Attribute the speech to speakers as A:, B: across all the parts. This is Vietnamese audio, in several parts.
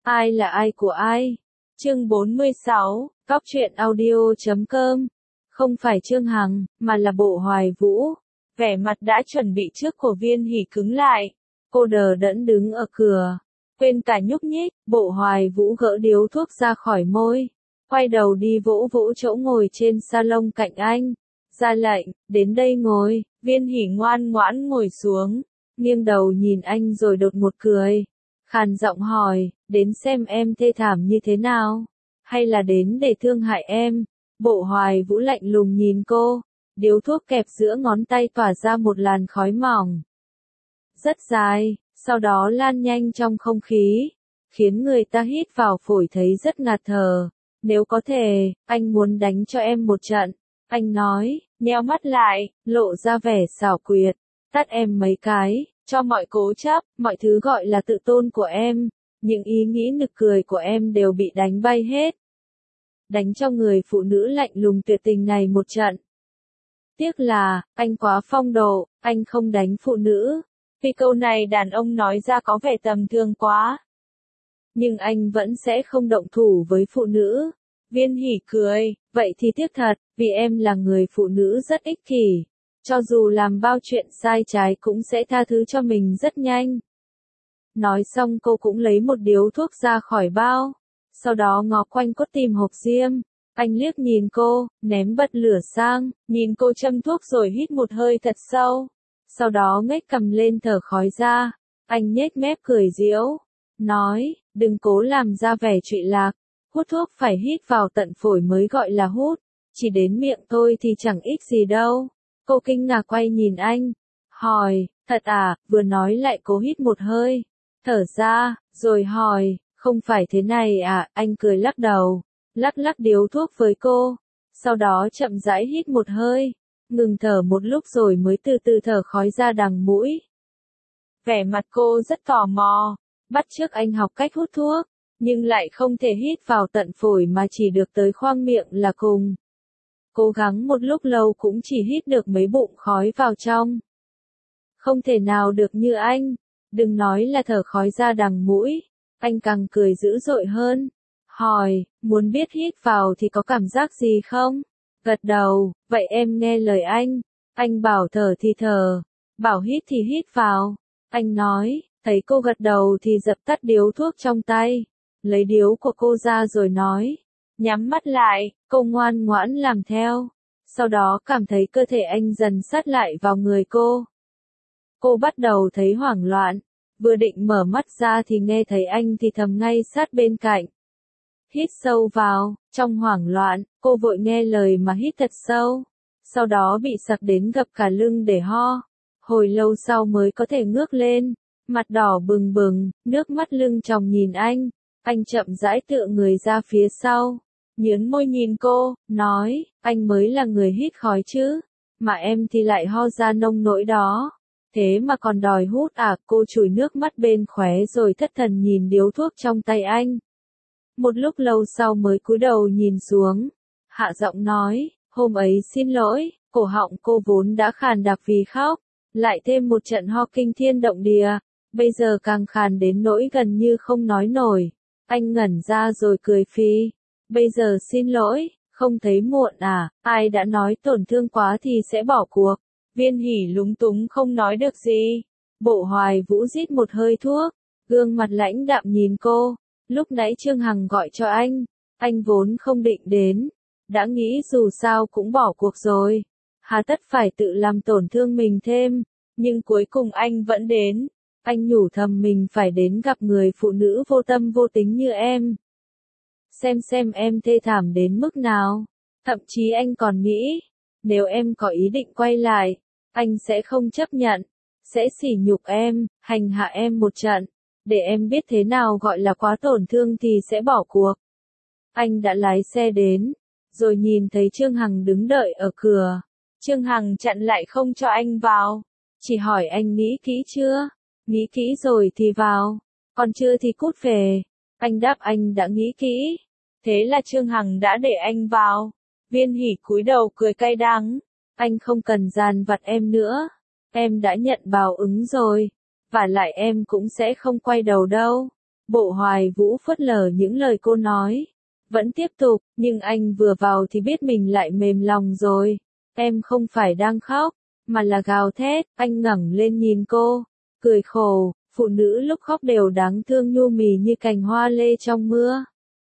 A: Ai là ai của ai? Chương 46, Góc truyện audio.com. Không phải Trương Hằng, mà là Bộ Hoài Vũ. Vẻ mặt đã chuẩn bị trước của Viên Hỷ cứng lại. Cô đờ đẫn đứng ở cửa. Quên cả nhúc nhích, Bộ Hoài Vũ gỡ điếu thuốc ra khỏi môi. Quay đầu đi vỗ vỗ chỗ ngồi trên salon cạnh anh. Ra lệnh, đến đây ngồi. Viên Hỷ ngoan ngoãn ngồi xuống. Nghiêng đầu nhìn anh rồi đột ngột cười. Khàn giọng hỏi, đến xem em thê thảm như thế nào? Hay là đến để thương hại em? Bộ Hoài Vũ lạnh lùng nhìn cô. Điếu thuốc kẹp giữa ngón tay tỏa ra một làn khói mỏng. Rất dài, sau đó lan nhanh trong không khí. Khiến người ta hít vào phổi thấy rất ngạt thở. Nếu có thể, anh muốn đánh cho em một trận. Anh nói, nheo mắt lại, lộ ra vẻ xảo quyệt. Tát em mấy cái. Cho mọi cố chấp, mọi thứ gọi là tự tôn của em, những ý nghĩ nực cười của em đều bị đánh bay hết. Đánh cho người phụ nữ lạnh lùng tuyệt tình này một trận. Tiếc là, anh quá phong độ, anh không đánh phụ nữ. Vì câu này đàn ông nói ra có vẻ tầm thường quá. Nhưng anh vẫn sẽ không động thủ với phụ nữ. Viên Hỷ cười, vậy thì tiếc thật, vì em là người phụ nữ rất ích kỷ. Cho dù làm bao chuyện sai trái cũng sẽ tha thứ cho mình rất nhanh. Nói xong cô cũng lấy một điếu thuốc ra khỏi bao. Sau đó ngó quanh cốt tìm hộp diêm. Anh liếc nhìn cô, ném bật lửa sang, nhìn cô châm thuốc rồi hít một hơi thật sâu. Sau đó ngếch cầm lên thở khói ra. Anh nhếch mép cười giễu. Nói, đừng cố làm ra vẻ trụy lạc. Hút thuốc phải hít vào tận phổi mới gọi là hút. Chỉ đến miệng thôi thì chẳng ích gì đâu. Cô kinh ngạc quay nhìn anh, hỏi, thật à, vừa nói lại cố hít một hơi, thở ra, rồi hỏi, không phải thế này à, anh cười lắc đầu, lắc lắc điếu thuốc với cô, sau đó chậm rãi hít một hơi, ngừng thở một lúc rồi mới từ từ thở khói ra đằng mũi. Vẻ mặt cô rất tò mò, bắt chước anh học cách hút thuốc, nhưng lại không thể hít vào tận phổi mà chỉ được tới khoang miệng là cùng. Cố gắng một lúc lâu cũng chỉ hít được mấy bụng khói vào trong. Không thể nào được như anh, đừng nói là thở khói ra đằng mũi, anh càng cười dữ dội hơn. Hỏi, muốn biết hít vào thì có cảm giác gì không? Gật đầu, vậy em nghe lời anh bảo thở thì thở, bảo hít thì hít vào. Anh nói, thấy cô gật đầu thì dập tắt điếu thuốc trong tay, lấy điếu của cô ra rồi nói. Nhắm mắt lại, cô ngoan ngoãn làm theo. Sau đó cảm thấy cơ thể anh dần sát lại vào người cô. Cô bắt đầu thấy hoảng loạn. Vừa định mở mắt ra thì nghe thấy anh thì thầm ngay sát bên cạnh. Hít sâu vào, trong hoảng loạn, cô vội nghe lời mà hít thật sâu. Sau đó bị sặc đến gập cả lưng để ho. Hồi lâu sau mới có thể ngước lên. Mặt đỏ bừng bừng, nước mắt lưng tròng nhìn anh. Anh chậm rãi tựa người ra phía sau. Nhớn môi nhìn cô, nói, anh mới là người hít khói chứ, mà em thì lại ho ra nông nỗi đó. Thế mà còn đòi hút à, cô chùi nước mắt bên khóe rồi thất thần nhìn điếu thuốc trong tay anh. Một lúc lâu sau mới cúi đầu nhìn xuống, hạ giọng nói, hôm ấy xin lỗi, cổ họng cô vốn đã khàn đặc vì khóc, lại thêm một trận ho kinh thiên động địa, bây giờ càng khàn đến nỗi gần như không nói nổi. Anh ngẩn ra rồi cười phì. Bây giờ xin lỗi, không thấy muộn à, ai đã nói tổn thương quá thì sẽ bỏ cuộc. Viên Hỷ lúng túng không nói được gì. Bộ Hoài Vũ rít một hơi thuốc, gương mặt lãnh đạm nhìn cô. Lúc nãy Trương Hằng gọi cho anh vốn không định đến. Đã nghĩ dù sao cũng bỏ cuộc rồi. Hà tất phải tự làm tổn thương mình thêm, nhưng cuối cùng anh vẫn đến. Anh nhủ thầm mình phải đến gặp người phụ nữ vô tâm vô tính như em. Xem em thê thảm đến mức nào. Thậm chí anh còn nghĩ, nếu em có ý định quay lại, anh sẽ không chấp nhận, sẽ sỉ nhục em, hành hạ em một trận, để em biết thế nào gọi là quá tổn thương thì sẽ bỏ cuộc. Anh đã lái xe đến, rồi nhìn thấy Trương Hằng đứng đợi ở cửa. Trương Hằng chặn lại không cho anh vào, chỉ hỏi anh nghĩ kỹ chưa? Nghĩ kỹ rồi thì vào, còn chưa thì cút về. Anh đáp anh đã nghĩ kỹ. Thế là Trương Hằng đã để anh vào. Viên Hỷ cúi đầu cười cay đắng. Anh không cần dằn vặt em nữa. Em đã nhận báo ứng rồi. Và lại em cũng sẽ không quay đầu đâu. Bộ Hoài Vũ phớt lờ những lời cô nói. Vẫn tiếp tục, nhưng anh vừa vào thì biết mình lại mềm lòng rồi. Em không phải đang khóc, mà là gào thét. Anh ngẩng lên nhìn cô, cười khổ, phụ nữ lúc khóc đều đáng thương nhu mì như cành hoa lê trong mưa.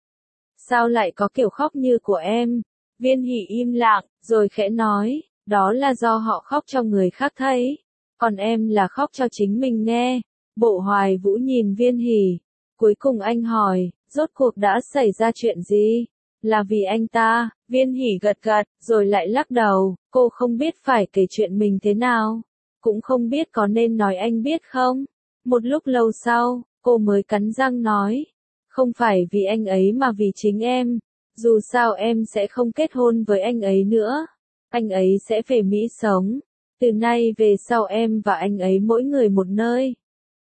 A: Sao lại có kiểu khóc như của em? Viên Hỷ im lặng, rồi khẽ nói, đó là do họ khóc cho người khác thấy, còn em là khóc cho chính mình nghe. Bộ Hoài Vũ nhìn Viên Hỷ, cuối cùng anh hỏi, rốt cuộc đã xảy ra chuyện gì? Là vì anh ta? Viên Hỷ gật gật, rồi lại lắc đầu, cô không biết phải kể chuyện mình thế nào, cũng không biết có nên nói anh biết không. Một lúc lâu sau, cô mới cắn răng nói, không phải vì anh ấy mà vì chính em. Dù sao em sẽ không kết hôn với anh ấy nữa. Anh ấy sẽ về Mỹ sống. Từ nay về sau em và anh ấy mỗi người một nơi.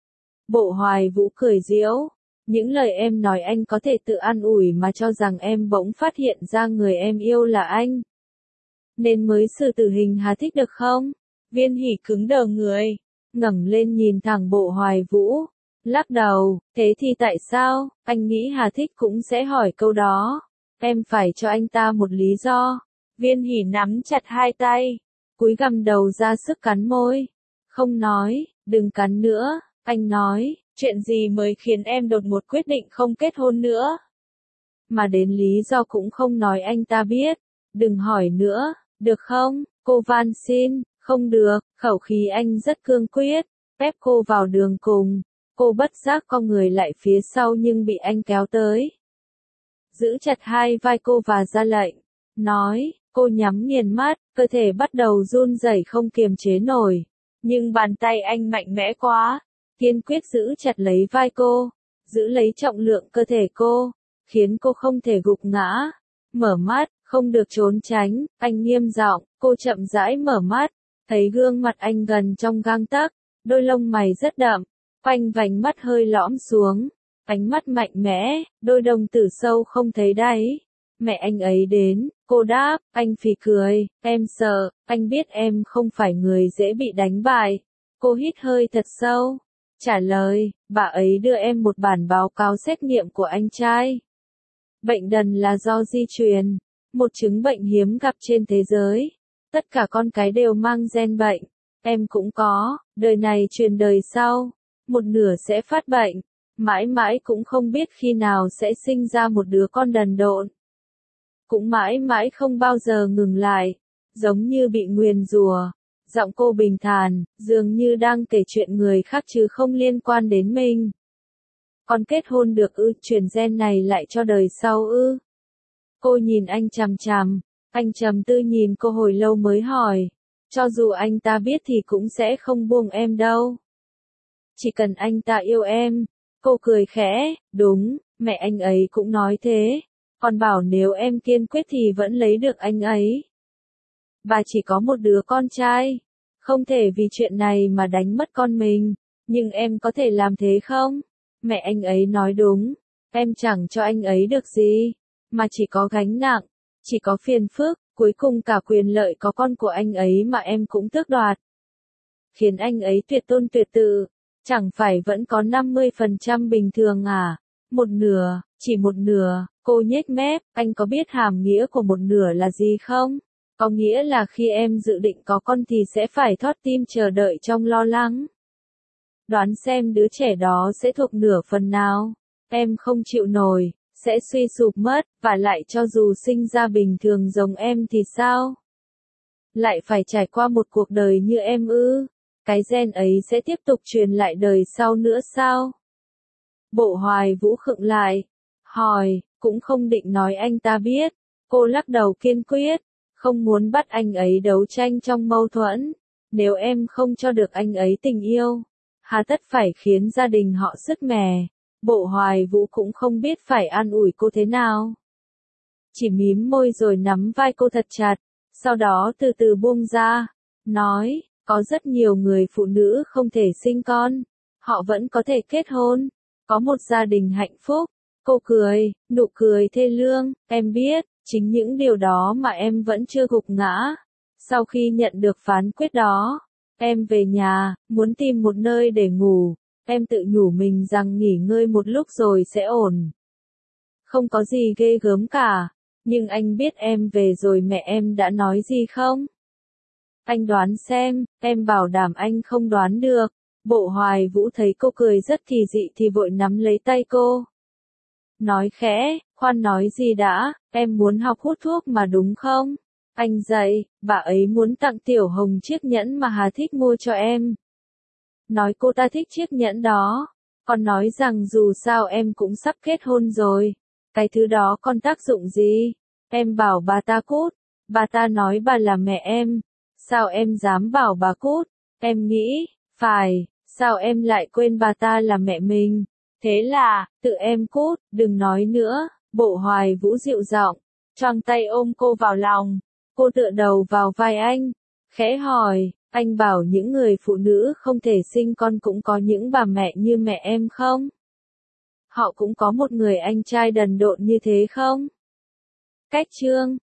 A: Bộ Hoài Vũ cười giễu. Những lời em nói anh có thể tự an ủi mà cho rằng em bỗng phát hiện ra người em yêu là anh. Nên mới xử tử hình Hà Thích được không? Viên Hỷ cứng đờ người, ngẩng lên nhìn thẳng Bộ Hoài Vũ. Lắc đầu, thế thì tại sao? Anh nghĩ Hà Thích cũng sẽ hỏi câu đó. Em phải cho anh ta một lý do. Viên Hỷ nắm chặt hai tay, cúi gằm đầu ra sức cắn môi. Không nói, đừng cắn nữa. Anh nói, chuyện gì mới khiến em đột ngột quyết định không kết hôn nữa? Mà đến lý do cũng không nói anh ta biết. Đừng hỏi nữa, được không? Cô van xin. Không được, khẩu khí anh rất cương quyết, ép cô vào đường cùng. Cô bất giác co người lại phía sau nhưng bị anh kéo tới. Giữ chặt hai vai cô và ra lệnh. Nói, cô nhắm nghiền mắt, cơ thể bắt đầu run rẩy không kiềm chế nổi. Nhưng bàn tay anh mạnh mẽ quá, kiên quyết giữ chặt lấy vai cô, giữ lấy trọng lượng cơ thể cô, khiến cô không thể gục ngã. Mở mắt, không được trốn tránh, anh nghiêm giọng, cô chậm rãi mở mắt, thấy gương mặt anh gần trong gang tấc, đôi lông mày rất đậm, quanh vành mắt hơi lõm xuống, ánh mắt mạnh mẽ, đôi đồng tử sâu không thấy đáy. Mẹ anh ấy đến, cô đáp, anh phì cười, em sợ, anh biết em không phải người dễ bị đánh bại. Cô hít hơi thật sâu, trả lời, bà ấy đưa em một bản báo cáo xét nghiệm của anh trai. Bệnh đần là do di truyền, một chứng bệnh hiếm gặp trên thế giới. Tất cả con cái đều mang gen bệnh, em cũng có, đời này truyền đời sau, một nửa sẽ phát bệnh, mãi mãi cũng không biết khi nào sẽ sinh ra một đứa con đần độn. Cũng mãi mãi không bao giờ ngừng lại, giống như bị nguyền rủa. Giọng cô bình thản, dường như đang kể chuyện người khác chứ không liên quan đến mình. Con kết hôn được ư, truyền gen này lại cho đời sau ư? Cô nhìn anh chằm chằm, anh trầm tư nhìn cô hồi lâu mới hỏi, cho dù anh ta biết thì cũng sẽ không buông em đâu. Chỉ cần anh ta yêu em. Cô cười khẽ, đúng, mẹ anh ấy cũng nói thế, còn bảo nếu em kiên quyết thì vẫn lấy được anh ấy. Bà chỉ có một đứa con trai, không thể vì chuyện này mà đánh mất con mình, nhưng em có thể làm thế không? Mẹ anh ấy nói đúng, em chẳng cho anh ấy được gì, mà chỉ có gánh nặng, chỉ có phiền phức, cuối cùng cả quyền lợi có con của anh ấy mà em cũng tước đoạt. Khiến anh ấy tuyệt tôn tuyệt tự, chẳng phải vẫn có 50% bình thường à? Một nửa, chỉ một nửa. Cô nhếch mép, anh có biết hàm nghĩa của một nửa là gì không? Có nghĩa là khi em dự định có con thì sẽ phải thót tim chờ đợi trong lo lắng. Đoán xem đứa trẻ đó sẽ thuộc nửa phần nào? Em không chịu nổi, sẽ suy sụp mất, và lại cho dù sinh ra bình thường giống em thì sao? Lại phải trải qua một cuộc đời như em ư? Cái gen ấy sẽ tiếp tục truyền lại đời sau nữa sao? Bộ Hoài Vũ khựng lại, hỏi, cũng không định nói anh ta biết. Cô lắc đầu kiên quyết, không muốn bắt anh ấy đấu tranh trong mâu thuẫn. Nếu em không cho được anh ấy tình yêu, hà tất phải khiến gia đình họ sứt mẻ. Bộ Hoài Vũ cũng không biết phải an ủi cô thế nào. Chỉ mím môi rồi nắm vai cô thật chặt, sau đó từ từ buông ra, nói, có rất nhiều người phụ nữ không thể sinh con, họ vẫn có thể kết hôn, có một gia đình hạnh phúc. Cô cười, nụ cười thê lương, em biết, chính những điều đó mà em vẫn chưa gục ngã. Sau khi nhận được phán quyết đó, em về nhà, muốn tìm một nơi để ngủ. em tự nhủ mình rằng nghỉ ngơi một lúc rồi sẽ ổn. Không có gì ghê gớm cả, nhưng anh biết em về rồi mẹ em đã nói gì không? Anh đoán xem, em bảo đảm anh không đoán được. Bộ Hoài Vũ thấy cô cười rất kỳ dị thì vội nắm lấy tay cô. Nói khẽ, khoan nói gì đã, em muốn học hút thuốc mà đúng không? Anh dạy, bà ấy muốn tặng Tiểu Hồng chiếc nhẫn mà Hà thích mua cho em. Nói cô ta thích chiếc nhẫn đó, còn nói rằng dù sao em cũng sắp kết hôn rồi. Cái thứ đó còn tác dụng gì? Em bảo bà ta cút, bà ta nói bà là mẹ em. Sao em dám bảo bà cút? Em nghĩ, phải, sao em lại quên bà ta là mẹ mình? Thế là, tự em cút, đừng nói nữa. Bộ Hoài Vũ dịu giọng, choàng tay ôm cô vào lòng. Cô tựa đầu vào vai anh, khẽ hỏi, anh bảo những người phụ nữ không thể sinh con cũng có những bà mẹ như mẹ em không? Họ cũng có một người anh trai đần độn như thế không? Cách chương